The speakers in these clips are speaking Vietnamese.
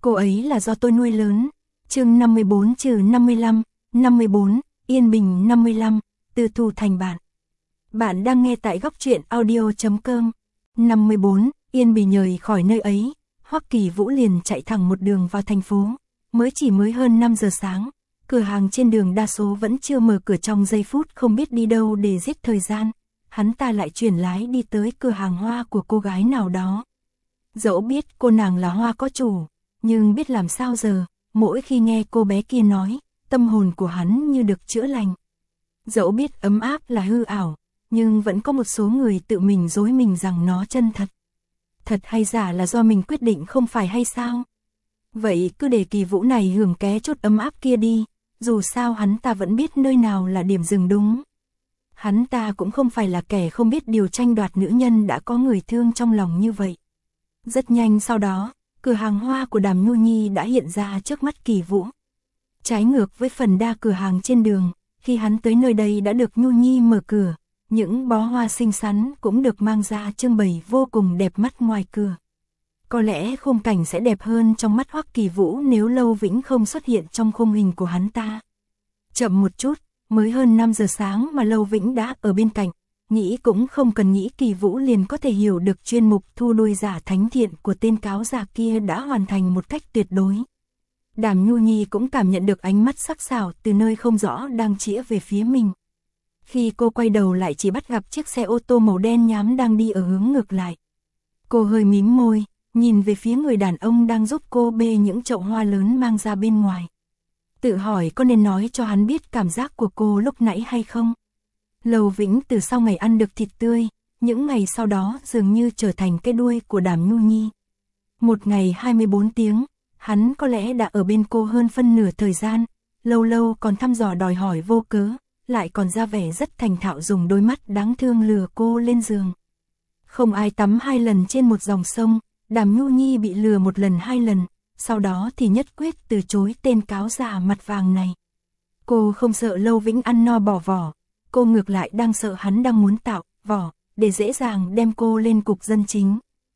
cô ấy là do tôi nuôi lớn. Chương 54-55, 54, Yên Bình 55, từ Thu thành bạn. Bạn đang nghe tại góc truyện audio.com. 54, Yên Bình rời khỏi nơi ấy, Hoắc Kỳ Vũ liền chạy thẳng một đường vào thành phố. Mới hơn 5 giờ sáng, cửa hàng trên đường đa số vẫn chưa mở cửa, trong giây phút không biết đi đâu để giết thời gian. Hắn ta lại chuyển lái đi tới cửa hàng hoa của cô gái nào đó. Dẫu biết cô nàng là hoa có chủ, nhưng biết làm sao giờ, mỗi khi nghe cô bé kia nói, tâm hồn của hắn như được chữa lành. Dẫu biết ấm áp là hư ảo, nhưng vẫn có một số người tự mình dối mình rằng nó chân thật. Thật hay giả là do mình quyết định không phải hay sao? Vậy cứ để Kỳ Vũ này hưởng ké chút ấm áp kia đi, dù sao hắn ta vẫn biết nơi nào là điểm dừng đúng. Hắn ta cũng không phải là kẻ không biết điều tranh đoạt nữ nhân đã có người thương trong lòng như vậy. Rất nhanh sau đó, cửa hàng hoa của Đàm Nhu Nhi đã hiện ra trước mắt Kỳ Vũ. Trái ngược với phần đa cửa hàng trên đường, khi hắn tới nơi đây đã được Nhu Nhi mở cửa, những bó hoa xinh xắn cũng được mang ra trưng bày vô cùng đẹp mắt ngoài cửa. Có lẽ khung cảnh sẽ đẹp hơn trong mắt Hoắc Kỳ Vũ nếu Lâu Vĩnh không xuất hiện trong khung hình của hắn ta. Chậm một chút, mới hơn 5 giờ sáng mà Lâu Vĩnh đã ở bên cạnh, nghĩ cũng không cần nghĩ Kỳ Vũ liền có thể hiểu được chuyên mục thu đuôi giả thánh thiện của tên cáo già kia đã hoàn thành một cách tuyệt đối. Đàm Nhu Nhi cũng cảm nhận được ánh mắt sắc sảo từ nơi không rõ đang chĩa về phía mình. Khi cô quay đầu lại chỉ bắt gặp chiếc xe ô tô màu đen nhám đang đi ở hướng ngược lại. Cô hơi mím môi, nhìn về phía người đàn ông đang giúp cô bê những chậu hoa lớn mang ra bên ngoài. Tự hỏi có nên nói cho hắn biết cảm giác của cô lúc nãy hay không? Lâu Vĩnh từ sau ngày ăn được thịt tươi, những ngày sau đó dường như trở thành cái đuôi của Đàm Nhu Nhi. Một ngày 24 tiếng, hắn có lẽ đã ở bên cô hơn phân nửa thời gian, lâu lâu còn thăm dò đòi hỏi vô cớ, lại còn ra vẻ rất thành thạo dùng đôi mắt đáng thương lừa cô lên giường. Không ai tắm 2 lần trên một dòng sông, Đàm Nhu Nhi bị lừa 1 lần 2 lần, sau đó thì nhất quyết từ chối tên cáo già mặt vàng này. Cô không sợ Lâu Vĩnh ăn no bỏ vỏ, cô ngược lại đang sợ hắn đang muốn tạo vỏ để dễ dàng đem cô lên cục dân chính.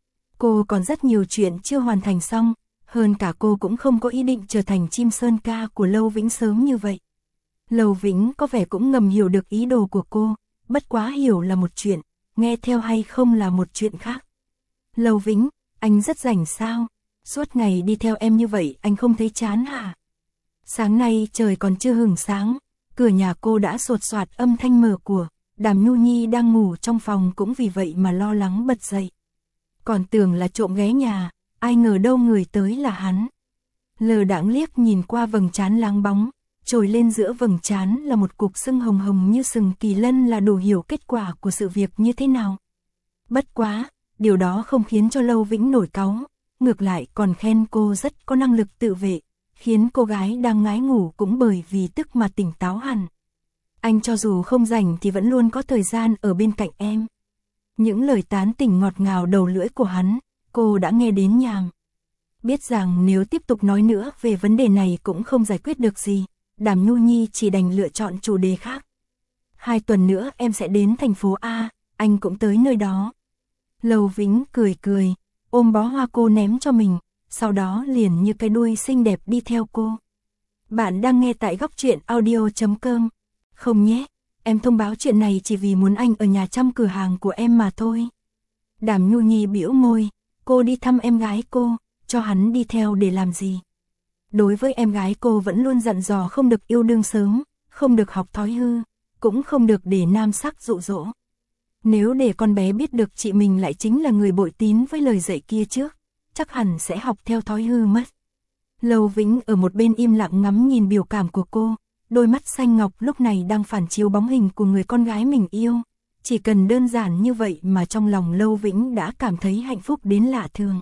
Cô còn rất nhiều chuyện chưa hoàn thành xong, hơn cả cô cũng không có ý định trở thành chim sơn ca của Lâu Vĩnh sớm như vậy. Lâu Vĩnh có vẻ cũng ngầm hiểu được ý đồ của cô, bất quá hiểu là một chuyện, nghe theo hay không là một chuyện khác. Lâu Vĩnh, anh rất rảnh sao? Suốt ngày đi theo em như vậy anh không thấy chán hả? Sáng nay trời còn chưa hửng sáng, cửa nhà cô đã sột soạt âm thanh mở của. Đàm Nhu Nhi đang ngủ trong phòng cũng vì vậy mà lo lắng bật dậy. Còn tưởng là trộm ghé nhà, ai ngờ đâu người tới là hắn. Lờ đãng liếc nhìn qua vầng trán láng bóng, trồi lên giữa vầng trán là một cục sưng hồng hồng như sừng kỳ lân là đủ hiểu kết quả của sự việc như thế nào. Bất quá, điều đó không khiến cho Lâu Vĩnh nổi cáu, ngược lại còn khen cô rất có năng lực tự vệ, khiến cô gái đang ngái ngủ cũng bởi vì tức mà tỉnh táo hẳn. Anh cho dù không rảnh thì vẫn luôn có thời gian ở bên cạnh em. Những lời tán tỉnh ngọt ngào đầu lưỡi của hắn, cô đã nghe đến nhàm. Biết rằng nếu tiếp tục nói nữa về vấn đề này cũng không giải quyết được gì, Đàm Nhu Nhi chỉ đành lựa chọn chủ đề khác. 2 tuần nữa em sẽ đến thành phố A, anh cũng tới nơi đó. Lâu Vĩnh cười cười, ôm bó hoa cô ném cho mình, sau đó liền như cái đuôi xinh đẹp đi theo cô. Bạn đang nghe tại góc truyện audio.com. Không nhé, em thông báo chuyện này chỉ vì muốn anh ở nhà chăm cửa hàng của em mà thôi. Đàm Nhu Nhi bĩu môi, cô đi thăm em gái cô, cho hắn đi theo để làm gì? Đối với em gái cô vẫn luôn dặn dò không được yêu đương sớm, không được học thói hư, cũng không được để nam sắc dụ dỗ. Nếu để con bé biết được chị mình lại chính là người bội tín với lời dạy kia trước, chắc hẳn sẽ học theo thói hư mất. Lâu Vĩnh ở một bên im lặng ngắm nhìn biểu cảm của cô, đôi mắt xanh ngọc lúc này đang phản chiếu bóng hình của người con gái mình yêu. Chỉ cần đơn giản như vậy mà trong lòng Lâu Vĩnh đã cảm thấy hạnh phúc đến lạ thường.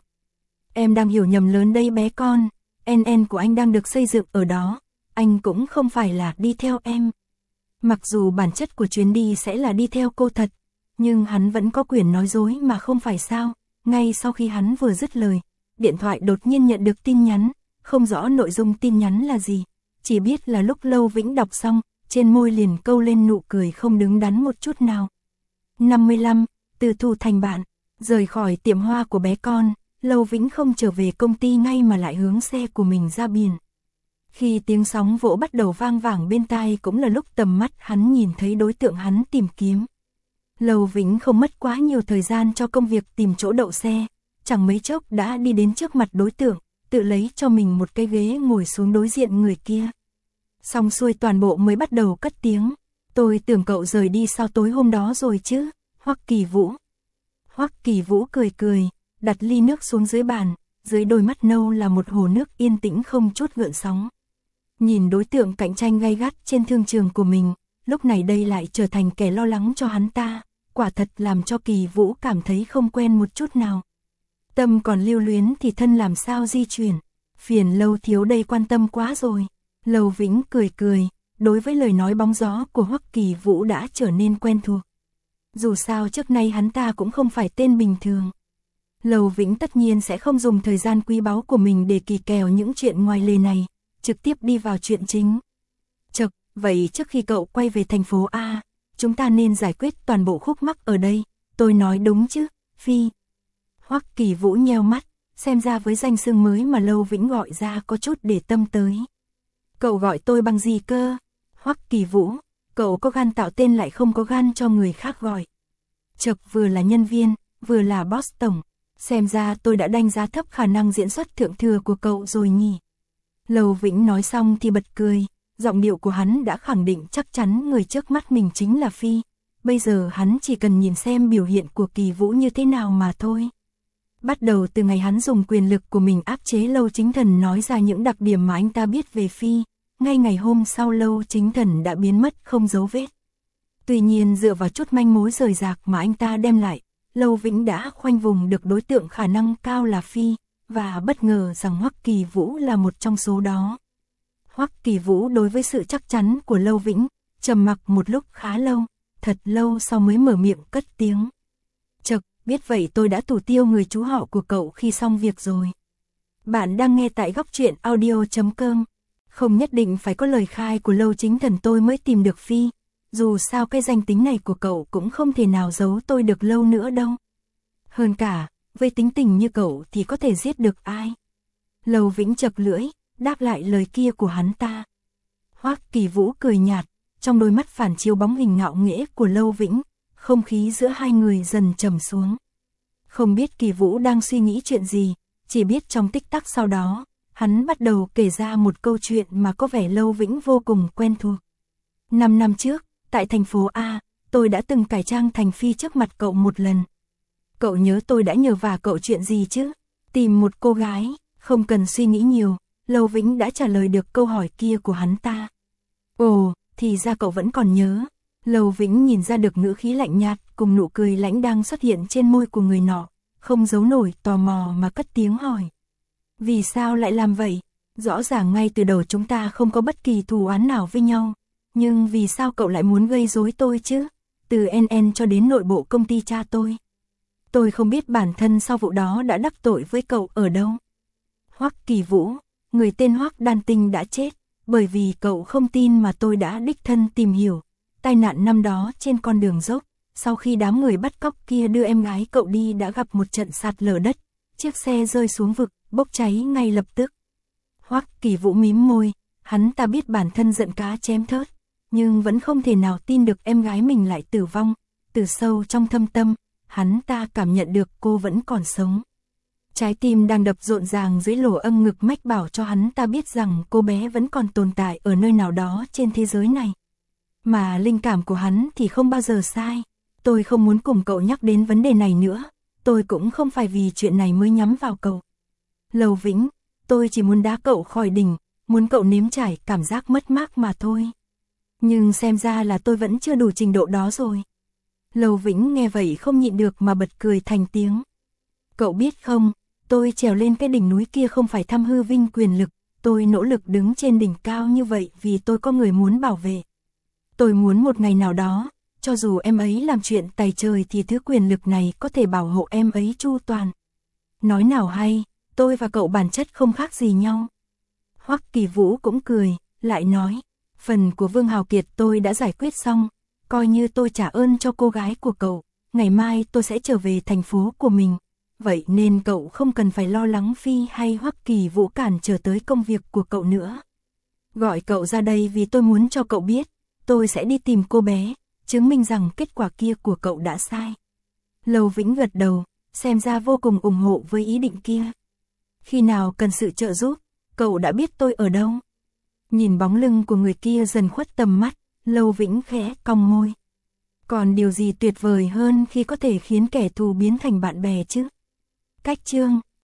Em đang hiểu nhầm lớn đây bé con, NN của anh đang được xây dựng ở đó, anh cũng không phải là đi theo em. Mặc dù bản chất của chuyến đi sẽ là đi theo cô thật, nhưng hắn vẫn có quyền nói dối mà không phải sao. Ngay sau khi hắn vừa dứt lời, điện thoại đột nhiên nhận được tin nhắn, không rõ nội dung tin nhắn là gì, chỉ biết là lúc Lâu Vĩnh đọc xong, trên môi liền câu lên nụ cười không đứng đắn một chút nào. 55, từ Thu thành bạn, rời khỏi tiệm hoa của bé con, Lâu Vĩnh không trở về công ty ngay mà lại hướng xe của mình ra biển. Khi tiếng sóng vỗ bắt đầu vang vẳng bên tai cũng là lúc tầm mắt hắn nhìn thấy đối tượng hắn tìm kiếm. Lâu Vĩnh không mất quá nhiều thời gian cho công việc tìm chỗ đậu xe, chẳng mấy chốc đã đi đến trước mặt đối tượng, tự lấy cho mình một cái ghế ngồi xuống đối diện người kia. Xong xuôi toàn bộ mới bắt đầu cất tiếng, tôi tưởng cậu rời đi sau tối hôm đó rồi chứ, Hoắc Kỳ Vũ. Hoắc Kỳ Vũ cười cười, đặt ly nước xuống dưới bàn, dưới đôi mắt nâu là một hồ nước yên tĩnh không chút gợn sóng. Nhìn đối tượng cạnh tranh gay gắt trên thương trường của mình, lúc này đây lại trở thành kẻ lo lắng cho hắn ta, quả thật làm cho Kỳ Vũ cảm thấy không quen một chút nào. Tâm còn lưu luyến thì thân làm sao di chuyển, phiền Lâu thiếu đây quan tâm quá rồi. Lâu Vĩnh cười cười, đối với lời nói bóng gió của Hoắc Kỳ Vũ đã trở nên quen thuộc. Dù sao trước nay hắn ta cũng không phải tên bình thường. Lâu Vĩnh tất nhiên sẽ không dùng thời gian quý báu của mình để kỳ kèo những chuyện ngoài lề này, trực tiếp đi vào chuyện chính. Chậc, vậy trước khi cậu quay về thành phố A, chúng ta nên giải quyết toàn bộ khúc mắc ở đây, tôi nói đúng chứ, Phi. Hoắc Kỳ Vũ nheo mắt, xem ra với danh xưng mới mà Lâu Vĩnh gọi ra có chút để tâm tới. Cậu gọi tôi bằng gì cơ? Hoắc Kỳ Vũ, cậu có gan tạo tên lại không có gan cho người khác gọi. Chậc, vừa là nhân viên, vừa là boss tổng, xem ra tôi đã đánh giá thấp khả năng diễn xuất thượng thừa của cậu rồi nhỉ. Lâu Vĩnh nói xong thì bật cười, giọng điệu của hắn đã khẳng định chắc chắn người trước mắt mình chính là Phi. Bây giờ hắn chỉ cần nhìn xem biểu hiện của Kỳ Vũ như thế nào mà thôi. Bắt đầu từ ngày hắn dùng quyền lực của mình áp chế Lâu Chính Thần nói ra những đặc điểm mà anh ta biết về Phi, ngay ngày hôm sau Lâu Chính Thần đã biến mất không dấu vết. Tuy nhiên dựa vào chút manh mối rời rạc mà anh ta đem lại, Lâu Vĩnh đã khoanh vùng được đối tượng khả năng cao là Phi, và bất ngờ rằng Hoắc Kỳ Vũ là một trong số đó. Hoắc Kỳ Vũ đối với sự chắc chắn của Lâu Vĩnh, trầm mặc một lúc khá lâu, thật lâu sau mới mở miệng cất tiếng. Chậc, biết vậy tôi đã thủ tiêu người chú họ của cậu khi xong việc rồi. Bạn đang nghe tại góc truyện audio.com. Không nhất định phải có lời khai của Lâu Chính Thần tôi mới tìm được Phi. Dù sao cái danh tính này của cậu cũng không thể nào giấu tôi được lâu nữa đâu. Hơn cả, với tính tình như cậu thì có thể giết được ai. Lâu Vĩnh chậc lưỡi, đáp lại lời kia của hắn ta. Hoắc Kỳ Vũ cười nhạt, trong đôi mắt phản chiếu bóng hình ngạo nghễ của Lâu Vĩnh, không khí giữa hai người dần trầm xuống. Không biết Kỳ Vũ đang suy nghĩ chuyện gì, chỉ biết trong tích tắc sau đó, hắn bắt đầu kể ra một câu chuyện mà có vẻ Lâu Vĩnh vô cùng quen thuộc. 5 năm trước, tại thành phố A, tôi đã từng cải trang thành Phi trước mặt cậu một lần. Cậu nhớ tôi đã nhờ vả cậu chuyện gì chứ? Tìm một cô gái, không cần suy nghĩ nhiều, Lâu Vĩnh đã trả lời được câu hỏi kia của hắn ta. Ồ, thì ra cậu vẫn còn nhớ. Lâu Vĩnh nhìn ra được ngữ khí lạnh nhạt cùng nụ cười lãnh đang xuất hiện trên môi của người nọ, không giấu nổi tò mò mà cất tiếng hỏi. Vì sao lại làm vậy? Rõ ràng ngay từ đầu chúng ta không có bất kỳ thù oán nào với nhau. Nhưng vì sao cậu lại muốn gây rối tôi chứ? Từ NN cho đến nội bộ công ty cha tôi. Tôi không biết bản thân sau vụ đó đã đắc tội với cậu ở đâu. Hoắc Kỳ Vũ, người tên Hoắc Đan Tinh đã chết, bởi vì cậu không tin mà tôi đã đích thân tìm hiểu. Tai nạn năm đó trên con đường dốc, sau khi đám người bắt cóc kia đưa em gái cậu đi đã gặp một trận sạt lở đất, chiếc xe rơi xuống vực, bốc cháy ngay lập tức. Hoắc Kỳ Vũ mím môi, hắn ta biết bản thân giận cá chém thớt, nhưng vẫn không thể nào tin được em gái mình lại tử vong. Từ sâu trong thâm tâm, hắn ta cảm nhận được cô vẫn còn sống. Trái tim đang đập rộn ràng dưới lỗ âm ngực mách bảo cho hắn ta biết rằng cô bé vẫn còn tồn tại ở nơi nào đó trên thế giới này. Mà linh cảm của hắn thì không bao giờ sai. Tôi không muốn cùng cậu nhắc đến vấn đề này nữa. Tôi cũng không phải vì chuyện này mới nhắm vào cậu. Lâu Vĩnh, tôi chỉ muốn đá cậu khỏi đỉnh, muốn cậu nếm trải cảm giác mất mát mà thôi. Nhưng xem ra là tôi vẫn chưa đủ trình độ đó rồi. Lâu Vĩnh nghe vậy không nhịn được mà bật cười thành tiếng. Cậu biết không, tôi trèo lên cái đỉnh núi kia không phải thăm hư vinh quyền lực, tôi nỗ lực đứng trên đỉnh cao như vậy vì tôi có người muốn bảo vệ. Tôi muốn một ngày nào đó, cho dù em ấy làm chuyện tày trời thì thứ quyền lực này có thể bảo hộ em ấy chu toàn. Nói nào hay, tôi và cậu bản chất không khác gì nhau. Hoắc Kỳ Vũ cũng cười, lại nói, phần của Vương Hào Kiệt tôi đã giải quyết xong, coi như tôi trả ơn cho cô gái của cậu, ngày mai tôi sẽ trở về thành phố của mình. vậy nên cậu không cần phải lo lắng Phi hay Hoắc Kỳ Vũ cản trở tới công việc của cậu nữa. Gọi cậu ra đây vì tôi muốn cho cậu biết, tôi sẽ đi tìm cô bé, chứng minh rằng kết quả kia của cậu đã sai. Lâu Vĩnh gật đầu, xem ra vô cùng ủng hộ với ý định kia. Khi nào cần sự trợ giúp, cậu đã biết tôi ở đâu. Nhìn bóng lưng của người kia dần khuất tầm mắt, Lâu Vĩnh khẽ cong môi. Còn điều gì tuyệt vời hơn khi có thể khiến kẻ thù biến thành bạn bè chứ? Cách chương